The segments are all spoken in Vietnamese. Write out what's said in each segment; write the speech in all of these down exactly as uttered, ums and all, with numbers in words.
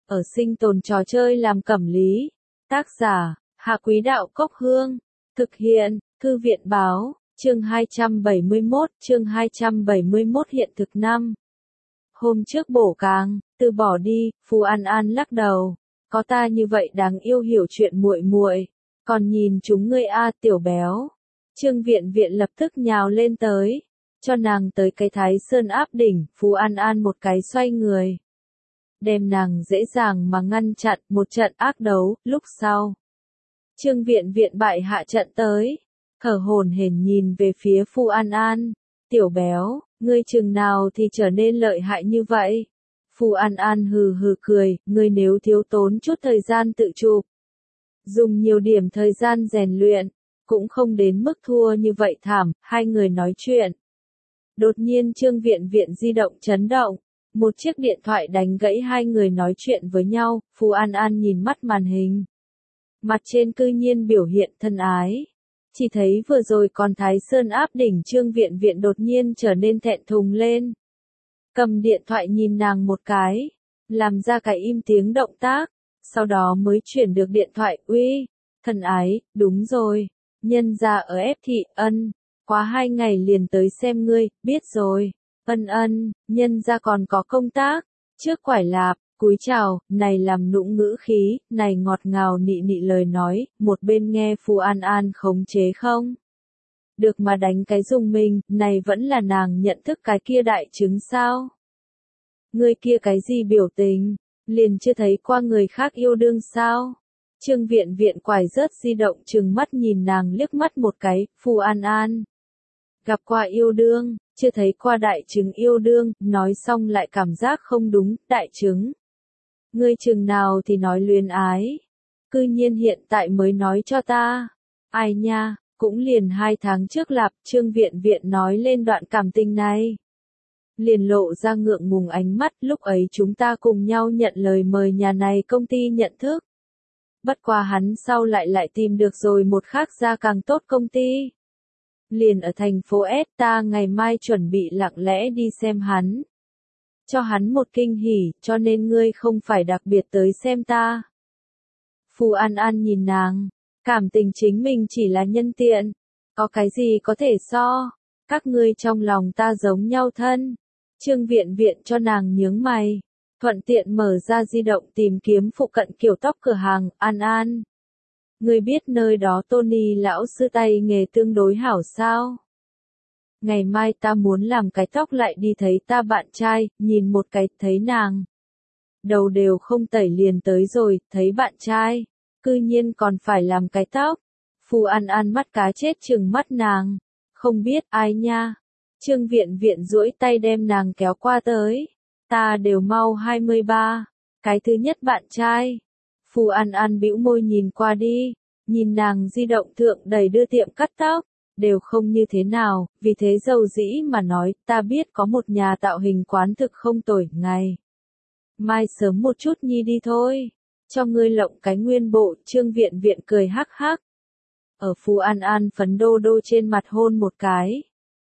ở sinh tồn trò chơi làm cẩm lý. Tác giả, Hạ Quý Đạo Cốc Hương. Thực hiện, Thư viện Báo, chương hai trăm bảy mươi mốt, chương hai trăm bảy mươi mốt hiện thực năm. Hôm trước bổ càng, từ bỏ đi, Phù An An lắc đầu. Có ta như vậy đáng yêu hiểu chuyện muội muội, còn nhìn chúng ngươi a tiểu béo. Trương Viện Viện lập tức nhào lên tới, cho nàng tới cái Thái Sơn áp đỉnh, Phù An An một cái xoay người. Đem nàng dễ dàng mà ngăn chặn một trận ác đấu, lúc sau. Trương Viện Viện bại hạ trận tới, thở hổn hển nhìn về phía Phù An An, tiểu béo, ngươi chừng nào thì trở nên lợi hại như vậy. Phù An An hừ hừ cười, ngươi nếu thiếu tốn chút thời gian tự chụp, dùng nhiều điểm thời gian rèn luyện, cũng không đến mức thua như vậy thảm. Hai người nói chuyện. Đột nhiên Trương Viện Viện di động chấn động, một chiếc điện thoại đánh gãy hai người nói chuyện với nhau. Phù An An nhìn mắt màn hình, mặt trên cư nhiên biểu hiện thân ái. Chỉ thấy vừa rồi còn Thái Sơn áp đỉnh Trương Viện Viện đột nhiên trở nên thẹn thùng lên. Cầm điện thoại nhìn nàng một cái, làm ra cái im tiếng động tác, sau đó mới chuyển được điện thoại. Uy, thân ái, đúng rồi, nhân gia ở ép thị. Ân, quá hai ngày liền tới xem ngươi, biết rồi. Ân ân, nhân gia còn có công tác, trước quải lạp, cúi chào, này làm nũng ngữ khí, này ngọt ngào nị nị lời nói, một bên nghe Phù An An khống chế không được mà đánh cái dùng mình, này vẫn là nàng nhận thức cái kia đại chứng sao? Ngươi kia cái gì biểu tình, liền chưa thấy qua người khác yêu đương sao? Trương Viện Viện quải rớt di động trừng mắt nhìn nàng liếc mắt một cái. Phù An An, gặp qua yêu đương, chưa thấy qua đại chứng yêu đương, nói xong lại cảm giác không đúng. Đại chứng? Ngươi chừng nào thì nói luyến ái, cư nhiên hiện tại mới nói cho ta. Ai nha, cũng liền hai tháng trước lạp. Trương Viện Viện nói lên đoạn cảm tình này, liền lộ ra ngượng ngùng ánh mắt. Lúc ấy chúng ta cùng nhau nhận lời mời nhà này công ty nhận thức. Bất quá hắn sau lại lại tìm được rồi một khác ra càng tốt công ty. Liền ở thành phố S, ta ngày mai chuẩn bị lặng lẽ đi xem hắn. Cho hắn một kinh hỉ, cho nên ngươi không phải đặc biệt tới xem ta. Phù An An nhìn nàng, cảm tình chính mình chỉ là nhân tiện. Có cái gì có thể so, các ngươi trong lòng ta giống nhau thân. Trương Viện Viện cho nàng nhướng mày, thuận tiện mở ra di động tìm kiếm phụ cận kiểu tóc cửa hàng. An An, ngươi biết nơi đó Tony lão sư tay nghề tương đối hảo sao? Ngày mai ta muốn làm cái tóc lại đi thấy ta bạn trai, nhìn một cái, thấy nàng đầu đều không tẩy liền tới rồi, thấy bạn trai, cư nhiên còn phải làm cái tóc. Phù An An mắt cá chết trừng mắt nàng, không biết ai nha. Trương Viện Viện duỗi tay đem nàng kéo qua tới, ta đều mau hai mươi ba, cái thứ nhất bạn trai. Phù An An bĩu môi nhìn qua đi, nhìn nàng di động thượng đầy đưa tiệm cắt tóc, đều không như thế nào, vì thế dầu dĩ mà nói, ta biết có một nhà tạo hình quán thực không tồi, ngày mai sớm một chút nhi đi thôi, cho ngươi lộng cái nguyên bộ. Trương Viện Viện cười hắc hắc, ở Phù An An phấn đô đô trên mặt hôn một cái.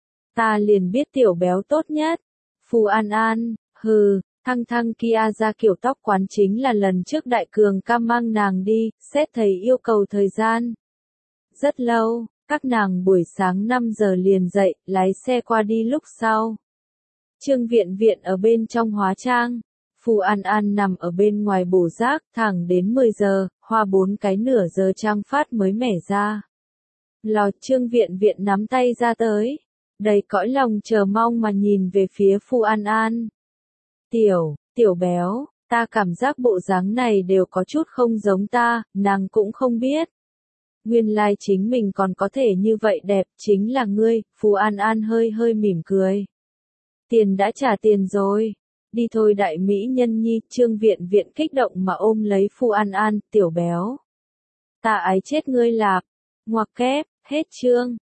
Ta liền biết tiểu béo tốt nhất. Phù An An, hừ, thăng thăng kia ra kiểu tóc quán chính là lần trước Đại Cường ca mang nàng đi, xét thầy yêu cầu thời gian rất lâu. Các nàng buổi sáng năm giờ liền dậy, lái xe qua đi. Lúc sau, Trương Viện Viện ở bên trong hóa trang, Phù An An nằm ở bên ngoài bổ rác, thẳng đến mười giờ, hoa bốn cái nửa giờ trang phát mới mẻ ra. Lò Trương Viện Viện nắm tay ra tới, đầy cõi lòng chờ mong mà nhìn về phía Phù An An. Tiểu, tiểu béo, ta cảm giác bộ dáng này đều có chút không giống ta, nàng cũng không biết. Nguyên lai like chính mình còn có thể như vậy đẹp, chính là ngươi. Phù An An hơi hơi mỉm cười. Tiền đã trả tiền rồi, đi thôi đại mỹ nhân nhi. Trương Viện Viện kích động mà ôm lấy Phù An An, tiểu béo, ta ái chết ngươi lạp. Ngoặc kép, hết chương.